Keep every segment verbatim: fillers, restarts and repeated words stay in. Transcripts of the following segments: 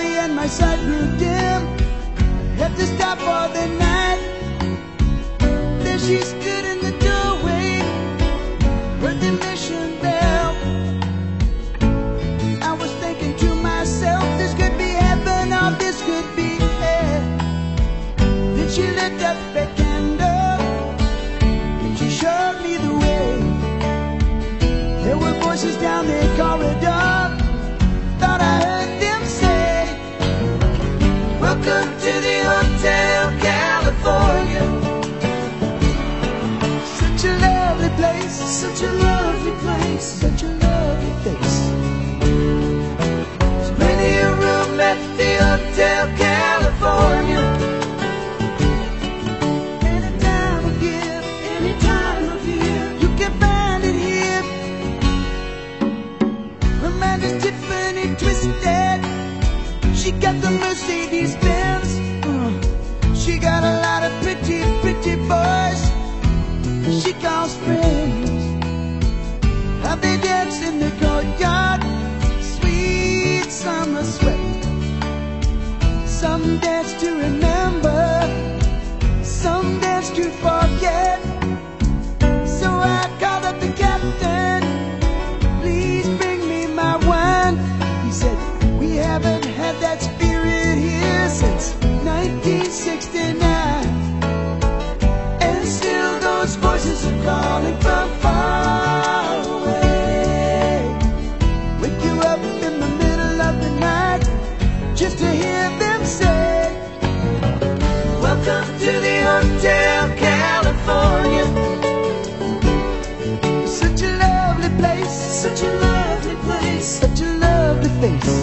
slowly and my sight grew dim. Had to stop for the night. There she stood in the doorway, heard the mission bell. I was thinking to myself, this could be heaven or this could be hell. Then she lit up a candle and she showed me the way. There were voices down the corridor, thought I heard them say, welcome to the Hotel California. Such a lovely place, such a lovely place, such a lovely place. There's many a room at the Hotel California. Any time of year, any time of year, you can find it here. Her mind is Tiffany twisted. She got the Mercedes Benz. Uh, she got a lot of pretty, pretty boys she calls friends. How they dance in the courtyard, sweet summer sweat. Some dance to remember, some dance to forget. So I called up the captain, please bring me my wine. He said, we haven't had that spirit here since nineteen sixty-nine. And still those voices are calling from far away. Wake you up in the middle of the night just to hear them say, welcome to the Hotel California. Such a lovely place, such a lovely place, such a lovely face.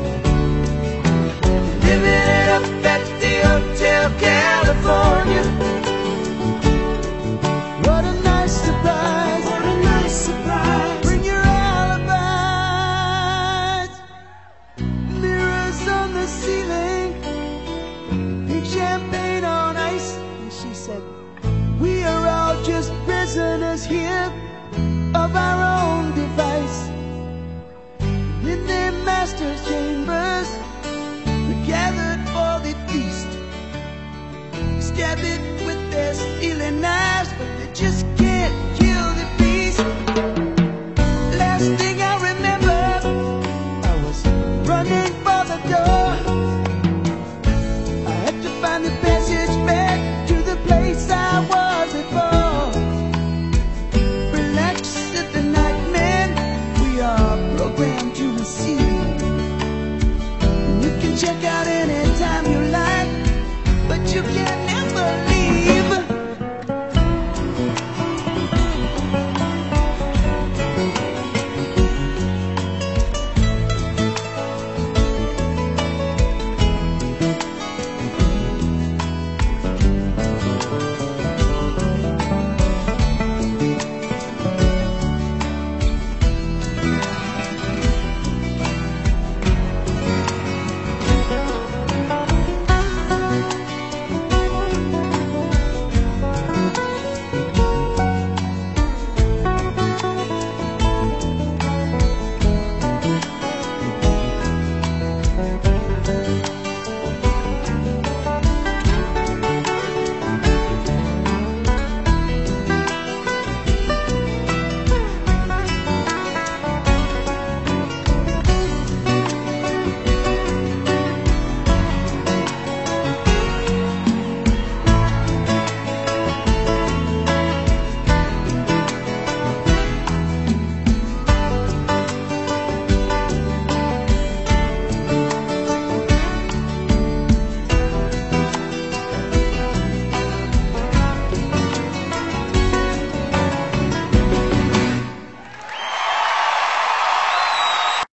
Living it up at the Hotel California. What a nice surprise, what a nice surprise. Bring your alibis. Mirrors on the ceiling, pink champagne on ice. And she said, we are all just prisoners here of our own device. In their master's chambers, we gathered for the feast. Stab it with their stealing knives, but they just can't kill the beast. Last thing I remember, I was running for the door. I had to find the passage back to the place I was before. Relax at the night, man, we are programmed to receive. And you can check out